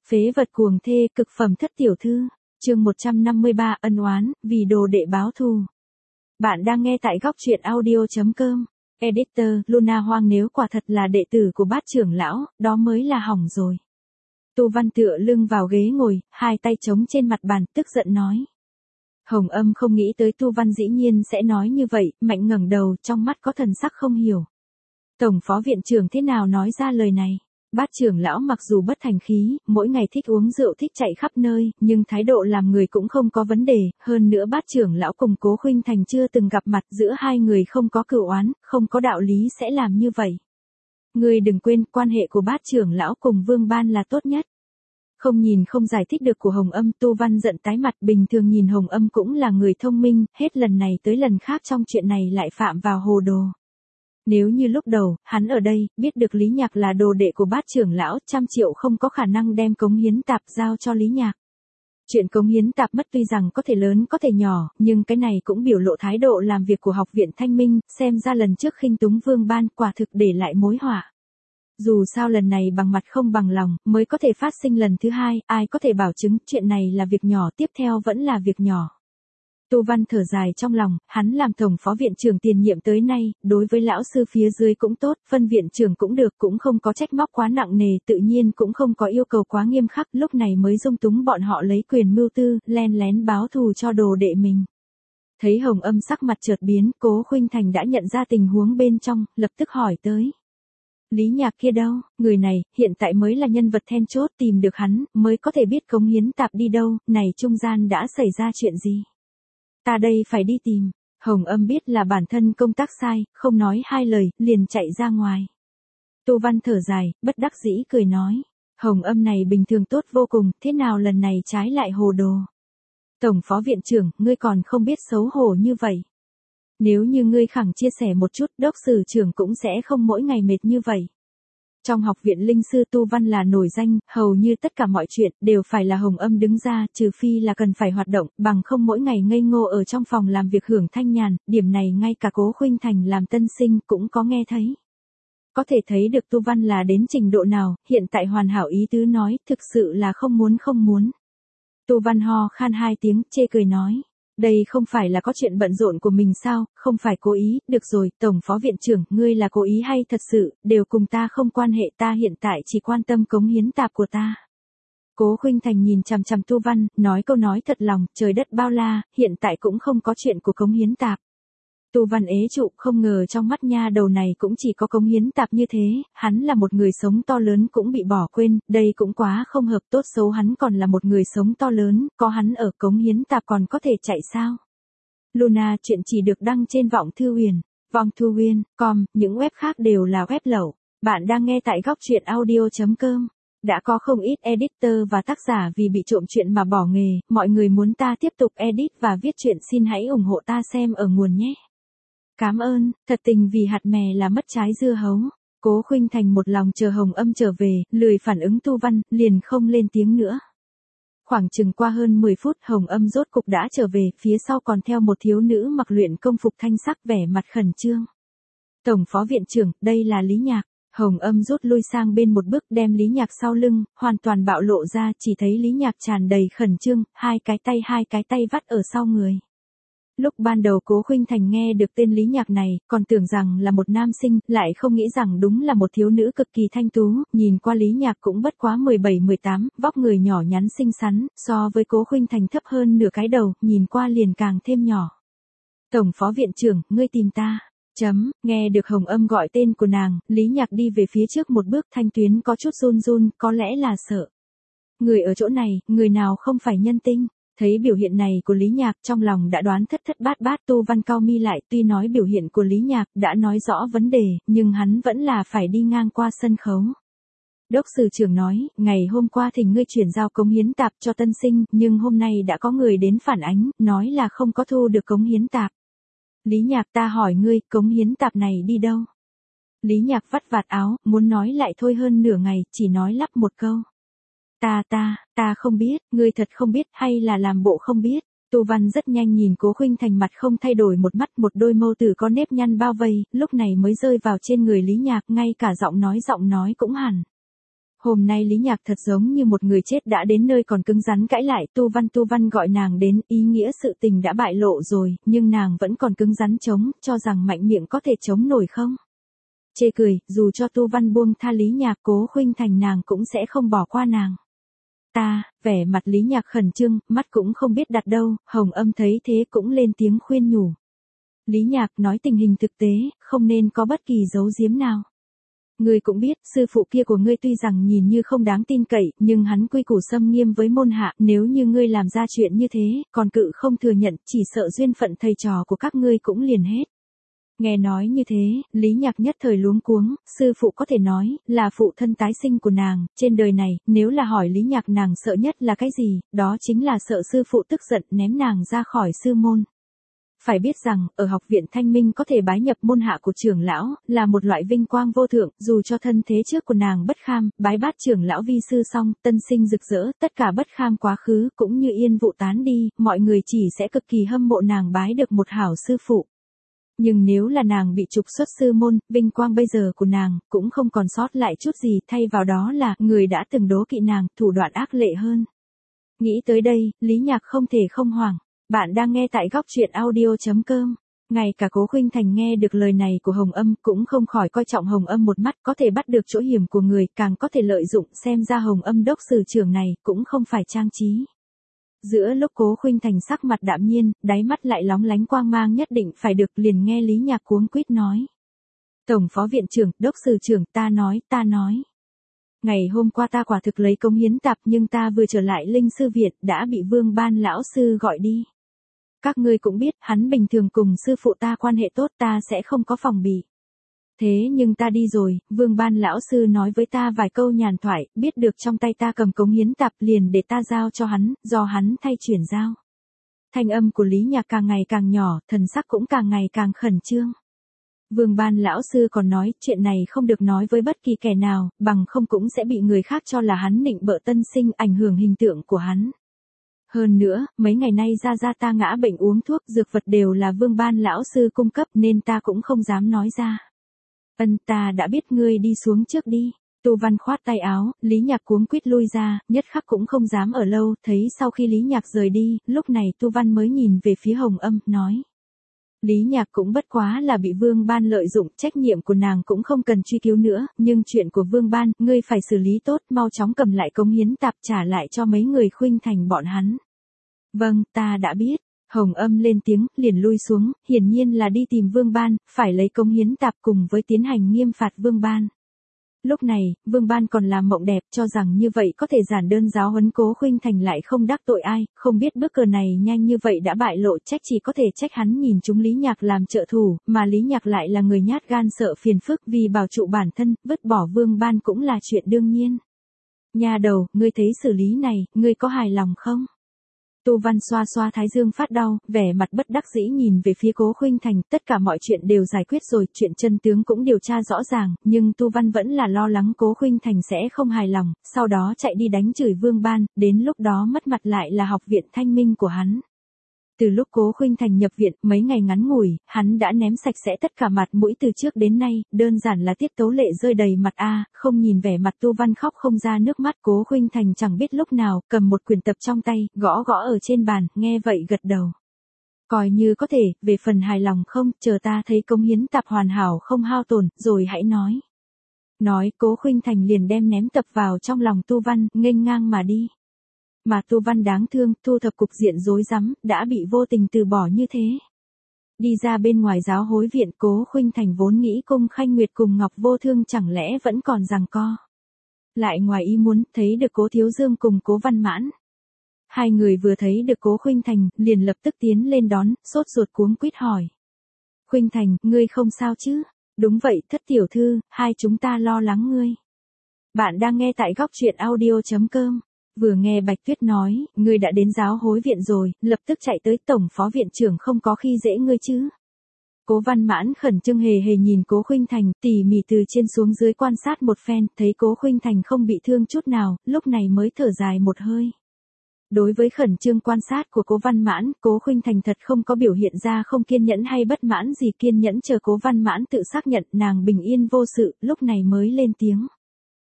Phế vật cuồng thê, cực phẩm thất tiểu thư. Chương 153 ân oán, vì đồ đệ báo thù. Bạn đang nghe tại góc truyện audio.com. Editor, Luna Hoang nếu quả thật là đệ tử của bát trưởng lão, đó mới là hỏng rồi. Tu Văn tựa lưng vào ghế ngồi, hai tay chống trên mặt bàn, tức giận nói. Hồng Âm không nghĩ tới Tu Văn dĩ nhiên sẽ nói như vậy, mạnh ngẩng đầu, trong mắt có thần sắc không hiểu. Tổng phó viện trưởng thế nào nói ra lời này? Bát trưởng lão mặc dù bất thành khí, mỗi ngày thích uống rượu thích chạy khắp nơi, nhưng thái độ làm người cũng không có vấn đề, hơn nữa bát trưởng lão cùng Cố Khuynh Thành chưa từng gặp mặt, giữa hai người không có cửu oán, không có đạo lý sẽ làm như vậy. Ngươi đừng quên, quan hệ của bát trưởng lão cùng Vương Ban là tốt nhất. Không nhìn không giải thích được của Hồng Âm, Tu Văn giận tái mặt, bình thường nhìn Hồng Âm cũng là người thông minh, hết lần này tới lần khác trong chuyện này lại phạm vào hồ đồ. Nếu như lúc đầu, hắn ở đây, biết được Lý Nhạc là đồ đệ của bát trưởng lão, 100 triệu không có khả năng đem cống hiến tạp giao cho Lý Nhạc. Chuyện cống hiến tạp mất tuy rằng có thể lớn có thể nhỏ, nhưng cái này cũng biểu lộ thái độ làm việc của học viện Thanh Minh, xem ra lần trước khinh túng Vương Ban quả thực để lại mối họa. Dù sao lần này bằng mặt không bằng lòng, mới có thể phát sinh lần thứ hai, ai có thể bảo chứng chuyện này là việc nhỏ, tiếp theo vẫn là việc nhỏ. Tu Văn thở dài trong lòng, hắn làm tổng phó viện trưởng tiền nhiệm tới nay, đối với lão sư phía dưới cũng tốt, phân viện trưởng cũng được, cũng không có trách móc quá nặng nề, tự nhiên cũng không có yêu cầu quá nghiêm khắc, lúc này mới dung túng bọn họ lấy quyền mưu tư, len lén báo thù cho đồ đệ mình. Thấy Hồng Âm sắc mặt chợt biến, Cố Khuynh Thành đã nhận ra tình huống bên trong, lập tức hỏi tới. Lý Nhạc kia đâu, người này, hiện tại mới là nhân vật then chốt, tìm được hắn, mới có thể biết cống hiến tạp đi đâu, này trung gian đã xảy ra chuyện gì. Ta đây phải đi tìm. Hồng Âm biết là bản thân công tác sai, không nói hai lời, liền chạy ra ngoài. Tu Văn thở dài, bất đắc dĩ cười nói. Hồng Âm này bình thường tốt vô cùng, thế nào lần này trái lại hồ đồ. Tổng phó viện trưởng, ngươi còn không biết xấu hổ như vậy. Nếu như ngươi khẳng chia sẻ một chút, đốc sử trưởng cũng sẽ không mỗi ngày mệt như vậy. Trong học viện linh sư Tu Văn là nổi danh, hầu như tất cả mọi chuyện đều phải là Hồng Âm đứng ra, trừ phi là cần phải hoạt động, bằng không mỗi ngày ngây ngô ở trong phòng làm việc hưởng thanh nhàn, điểm này ngay cả Cố Khuynh Thành làm tân sinh cũng có nghe thấy. Có thể thấy được Tu Văn là đến trình độ nào, hiện tại hoàn hảo ý tứ nói, thực sự là không muốn. Tu Văn ho khan hai tiếng, chê cười nói. Đây không phải là có chuyện bận rộn của mình sao, không phải cố ý, được rồi, tổng phó viện trưởng, ngươi là cố ý hay thật sự, đều cùng ta không quan hệ, ta hiện tại chỉ quan tâm cống hiến tạp của ta. Cố Khuynh Thành nhìn chằm chằm Tu Văn, nói câu nói thật lòng, trời đất bao la, hiện tại cũng không có chuyện của cống hiến tạp. Tu Văn ế trụ, không ngờ trong mắt nha đầu này cũng chỉ có cống hiến tạp như thế, hắn là một người sống to lớn cũng bị bỏ quên, đây cũng quá không hợp, tốt xấu hắn còn là một người sống to lớn, có hắn ở cống hiến tạp còn có thể chạy sao. Luna chuyện chỉ được đăng trên Vọng Thư Huyền, vongthuhuyên.com, những web khác đều là web lậu. Bạn đang nghe tại góc truyện audio.com. Đã có không ít editor và tác giả vì bị trộm chuyện mà bỏ nghề, mọi người muốn ta tiếp tục edit và viết truyện xin hãy ủng hộ ta xem ở nguồn nhé. Cảm ơn, thật tình vì hạt mè là mất trái dưa hấu. Cố Khuynh Thành một lòng chờ Hồng Âm trở về, lười phản ứng Tu Văn, liền không lên tiếng nữa. Khoảng chừng qua hơn 10 phút Hồng Âm rốt cục đã trở về, phía sau còn theo một thiếu nữ mặc luyện công phục thanh sắc vẻ mặt khẩn trương. Tổng phó viện trưởng, đây là Lý Nhạc. Hồng Âm rút lui sang bên một bước đem Lý Nhạc sau lưng, hoàn toàn bạo lộ ra, chỉ thấy Lý Nhạc tràn đầy khẩn trương, hai cái tay vắt ở sau người. Lúc ban đầu Cố Khuynh Thành nghe được tên Lý Nhạc này, còn tưởng rằng là một nam sinh, lại không nghĩ rằng đúng là một thiếu nữ cực kỳ thanh tú, nhìn qua Lý Nhạc cũng bất quá 17-18, vóc người nhỏ nhắn xinh xắn, so với Cố Khuynh Thành thấp hơn nửa cái đầu, nhìn qua liền càng thêm nhỏ. Tổng phó viện trưởng, ngươi tìm ta. Nghe được Hồng Âm gọi tên của nàng, Lý Nhạc đi về phía trước một bước, thanh tuyến có chút run, có lẽ là sợ. Người ở chỗ này, người nào không phải nhân tinh. Thấy biểu hiện này của Lý Nhạc, trong lòng đã đoán thất bát, Tu Văn cau mi lại, tuy nói biểu hiện của Lý Nhạc đã nói rõ vấn đề, nhưng hắn vẫn là phải đi ngang qua sân khấu. Đốc sử trưởng nói, ngày hôm qua thỉnh ngươi chuyển giao cống hiến tạp cho tân sinh, nhưng hôm nay đã có người đến phản ánh, nói là không có thu được cống hiến tạp. Lý Nhạc, ta hỏi ngươi, cống hiến tạp này đi đâu? Lý Nhạc vắt vạt áo, muốn nói lại thôi hơn nửa ngày, chỉ nói lắp một câu. Ta không biết, ngươi thật không biết hay là làm bộ không biết. Tu Văn rất nhanh nhìn Cố Khuynh Thành mặt không thay đổi một mắt, một đôi mâu tử có nếp nhăn bao vây, lúc này mới rơi vào trên người Lý Nhạc, ngay cả giọng nói cũng hẳn. Hôm nay Lý Nhạc thật giống như một người chết đã đến nơi còn cứng rắn cãi lại. Tu Văn gọi nàng đến, ý nghĩa sự tình đã bại lộ rồi, nhưng nàng vẫn còn cứng rắn chống, cho rằng mạnh miệng có thể chống nổi không. Chê cười, dù cho Tu Văn buông tha Lý Nhạc, Cố Khuynh Thành nàng cũng sẽ không bỏ qua nàng. Vẻ mặt Lý Nhạc khẩn trương, mắt cũng không biết đặt đâu. Hồng Âm thấy thế cũng lên tiếng khuyên nhủ. Lý Nhạc, nói tình hình thực tế, không nên có bất kỳ giấu giếm nào. Ngươi cũng biết, sư phụ kia của ngươi tuy rằng nhìn như không đáng tin cậy, nhưng hắn quy củ xâm nghiêm với môn hạ, nếu như ngươi làm ra chuyện như thế, còn cự không thừa nhận, chỉ sợ duyên phận thầy trò của các ngươi cũng liền hết. Nghe nói như thế, Lý Nhạc nhất thời luống cuống, sư phụ có thể nói, là phụ thân tái sinh của nàng, trên đời này, nếu là hỏi Lý Nhạc nàng sợ nhất là cái gì, đó chính là sợ sư phụ tức giận ném nàng ra khỏi sư môn. Phải biết rằng, ở học viện Thanh Minh có thể bái nhập môn hạ của trưởng lão, là một loại vinh quang vô thượng, dù cho thân thế trước của nàng bất kham, bái bát trưởng lão vi sư xong, tân sinh rực rỡ, tất cả bất kham quá khứ, cũng như yên vụ tán đi, mọi người chỉ sẽ cực kỳ hâm mộ nàng bái được một hảo sư phụ. Nhưng nếu là nàng bị trục xuất sư môn, vinh quang bây giờ của nàng, cũng không còn sót lại chút gì, thay vào đó là, người đã từng đố kỵ nàng, thủ đoạn ác lệ hơn. Nghĩ tới đây, Lý Nhạc không thể không hoảng. Bạn đang nghe tại góc truyện audio.com. Ngay cả Cố Khuynh Thành nghe được lời này của Hồng Âm cũng không khỏi coi trọng Hồng Âm một mắt, có thể bắt được chỗ hiểm của người, càng có thể lợi dụng, xem ra Hồng Âm đốc sử trưởng này cũng không phải trang trí. Giữa lúc Cố Khuynh Thành sắc mặt đạm nhiên, đáy mắt lại lóng lánh quang mang nhất định phải được, liền nghe Lý Nhạc cuống quýt nói. Tổng phó viện trưởng, đốc sử trưởng, ta nói. Ngày hôm qua ta quả thực lấy công hiến tạp, nhưng ta vừa trở lại Linh Sư Viện, đã bị Vương Ban lão sư gọi đi. Các ngươi cũng biết, hắn bình thường cùng sư phụ ta quan hệ tốt, ta sẽ không có phòng bị. Thế nhưng ta đi rồi, Vương Ban lão sư nói với ta vài câu nhàn thoại, biết được trong tay ta cầm cống hiến tạp liền để ta giao cho hắn, do hắn thay chuyển giao. Thanh âm của Lý Nhạc càng ngày càng nhỏ, thần sắc cũng càng ngày càng khẩn trương. Vương Ban lão sư còn nói, chuyện này không được nói với bất kỳ kẻ nào, bằng không cũng sẽ bị người khác cho là hắn nịnh bợ tân sinh, ảnh hưởng hình tượng của hắn. Hơn nữa, mấy ngày nay ra ta ngã bệnh uống thuốc, dược vật đều là Vương Ban lão sư cung cấp nên ta cũng không dám nói ra. Ta đã biết, ngươi đi xuống trước đi. Tu Văn khoát tay áo, Lý Nhạc cuống quýt lui ra, nhất khắc cũng không dám ở lâu, thấy sau khi Lý Nhạc rời đi, lúc này Tu Văn mới nhìn về phía Hồng Âm, nói. Lý Nhạc cũng bất quá là bị Vương Ban lợi dụng, trách nhiệm của nàng cũng không cần truy cứu nữa, nhưng chuyện của Vương Ban, ngươi phải xử lý tốt, mau chóng cầm lại cống hiến tạp trả lại cho mấy người Khuynh Thành bọn hắn. Vâng, ta đã biết. Hồng Âm lên tiếng, liền lui xuống, hiển nhiên là đi tìm Vương Ban, phải lấy cống hiến tạp cùng với tiến hành nghiêm phạt Vương Ban. Lúc này, Vương Ban còn làm mộng đẹp, cho rằng như vậy có thể giản đơn giáo huấn Cố Khuynh Thành lại không đắc tội ai, không biết bước cờ này nhanh như vậy đã bại lộ, trách chỉ có thể trách hắn nhìn chúng Lý Nhạc làm trợ thủ, mà Lý Nhạc lại là người nhát gan sợ phiền phức, vì bảo trụ bản thân, vứt bỏ Vương Ban cũng là chuyện đương nhiên. Nha đầu, ngươi thấy xử lý này, ngươi có hài lòng không? Tu Văn xoa xoa thái dương phát đau, vẻ mặt bất đắc dĩ nhìn về phía Cố Khuynh Thành, tất cả mọi chuyện đều giải quyết rồi, chuyện chân tướng cũng điều tra rõ ràng, nhưng Tu Văn vẫn là lo lắng Cố Khuynh Thành sẽ không hài lòng, sau đó chạy đi đánh chửi Vương Ban, đến lúc đó mất mặt lại là học viện Thanh Minh của hắn. Từ lúc Cố Khuynh Thành nhập viện, mấy ngày ngắn ngủi, hắn đã ném sạch sẽ tất cả mặt mũi từ trước đến nay, đơn giản là Tiết Tố Lệ rơi đầy mặt không nhìn vẻ mặt Tu Văn khóc không ra nước mắt. Cố Khuynh Thành chẳng biết lúc nào, cầm một quyển tập trong tay, gõ gõ ở trên bàn, nghe vậy gật đầu. Coi như có thể, về phần hài lòng không, chờ ta thấy cống hiến tạp hoàn hảo không hao tổn, rồi hãy nói. Nói, Cố Khuynh Thành liền đem ném tập vào trong lòng Tu Văn, nghênh ngang mà đi. Mà Tu Văn đáng thương, thu thập cục diện rối rắm, đã bị vô tình từ bỏ như thế. Đi ra bên ngoài giáo hối viện, Cố Khuynh Thành vốn nghĩ Cung Khanh Nguyệt cùng Ngọc Vô Thương chẳng lẽ vẫn còn giằng co. Lại ngoài ý muốn, thấy được Cố Thiếu Dương cùng Cố Văn Mãn. Hai người vừa thấy được Cố Khuynh Thành, liền lập tức tiến lên đón, sốt ruột cuống quýt hỏi. Khuynh Thành, ngươi không sao chứ? Đúng vậy, Thất tiểu thư, hai chúng ta lo lắng ngươi. Bạn đang nghe tại góc truyện audio.com. Vừa nghe Bạch Tuyết nói, ngươi đã đến giáo hối viện rồi, lập tức chạy tới tổng phó viện trưởng không có khi dễ ngươi chứ. Cố Văn Mãn khẩn trương hề hề nhìn Cố Khuynh Thành, tỉ mỉ từ trên xuống dưới quan sát một phen, thấy Cố Khuynh Thành không bị thương chút nào, lúc này mới thở dài một hơi. Đối với khẩn trương quan sát của Cố Văn Mãn, Cố Khuynh Thành thật không có biểu hiện ra không kiên nhẫn hay bất mãn gì, kiên nhẫn chờ Cố Văn Mãn tự xác nhận nàng bình yên vô sự, lúc này mới lên tiếng.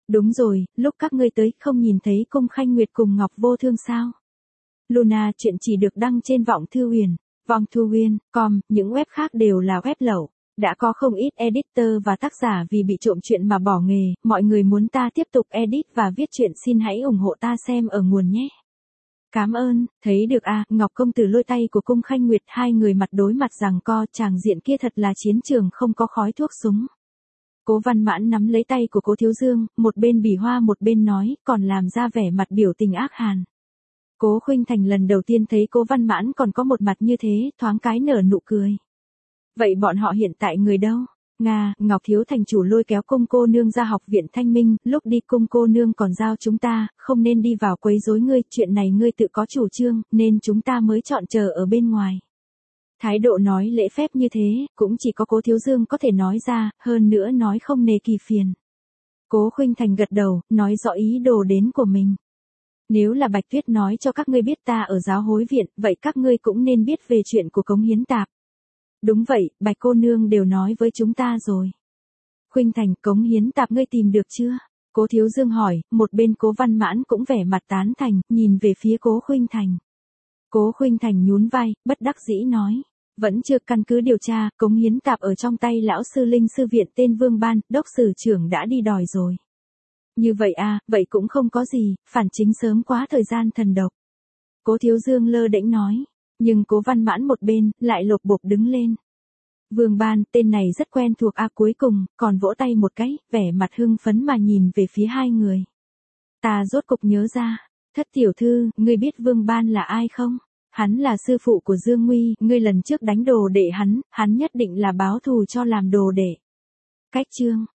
Đúng rồi, lúc các ngươi tới không nhìn thấy Cung Khanh Nguyệt cùng Ngọc Vô Thương sao? Luna chuyện chỉ được đăng trên Vọng Thư Huyền, vongthuhuyên.com, những web khác đều là web lậu. Đã có không ít editor và tác giả vì bị trộm chuyện mà bỏ nghề, mọi người muốn ta tiếp tục edit và viết chuyện xin hãy ủng hộ ta xem ở nguồn nhé. Cảm ơn, thấy được à, Ngọc Công Tử lôi tay của Cung Khanh Nguyệt, hai người mặt đối mặt giằng co, tràng diện kia thật là chiến trường không có khói thuốc súng. Cố Văn Mãn nắm lấy tay của Cố Thiếu Dương, một bên bỉ hoa một bên nói, còn làm ra vẻ mặt biểu tình ác hàn. Cố Khuynh Thành lần đầu tiên thấy Cố Văn Mãn còn có một mặt như thế, thoáng cái nở nụ cười. Vậy bọn họ hiện tại người đâu? Ngọc Thiếu Thành chủ lôi kéo Cung cô nương ra học viện Thanh Minh, lúc đi Cung cô nương còn giao chúng ta, không nên đi vào quấy rối ngươi, chuyện này ngươi tự có chủ trương, nên chúng ta mới chọn chờ ở bên ngoài. Thái độ nói lễ phép như thế, cũng chỉ có Cố Thiếu Dương có thể nói ra, hơn nữa nói không nề kỳ phiền. Cố Khuynh Thành gật đầu, nói rõ ý đồ đến của mình. Nếu là Bạch Tuyết nói cho các ngươi biết ta ở giáo hối viện, vậy các ngươi cũng nên biết về chuyện của Cống Hiến Tạp. Đúng vậy, Bạch cô nương đều nói với chúng ta rồi. Khuynh Thành, Cống Hiến Tạp ngươi tìm được chưa? Cố Thiếu Dương hỏi, một bên Cố Văn Mãn cũng vẻ mặt tán thành, nhìn về phía Cố Khuynh Thành. Cố Khuynh Thành nhún vai, bất đắc dĩ nói. Vẫn chưa căn cứ điều tra, Cống Hiến Tạp ở trong tay lão sư linh sư viện tên Vương Ban, đốc sử trưởng đã đi đòi rồi. Như vậy à, vậy cũng không có gì, phản chính sớm quá thời gian thần độc. Cố Thiếu Dương lơ đễnh nói, nhưng Cố Văn Mãn một bên, lại lột bột đứng lên. Vương Ban, tên này rất quen thuộc à, cuối cùng, còn vỗ tay một cái, vẻ mặt hưng phấn mà nhìn về phía hai người. Ta rốt cục nhớ ra, Thất tiểu thư, ngươi biết Vương Ban là ai không? Hắn là sư phụ của Dương Nguy, ngươi lần trước đánh đồ đệ hắn nhất định là báo thù cho làm đồ đệ. Cách chương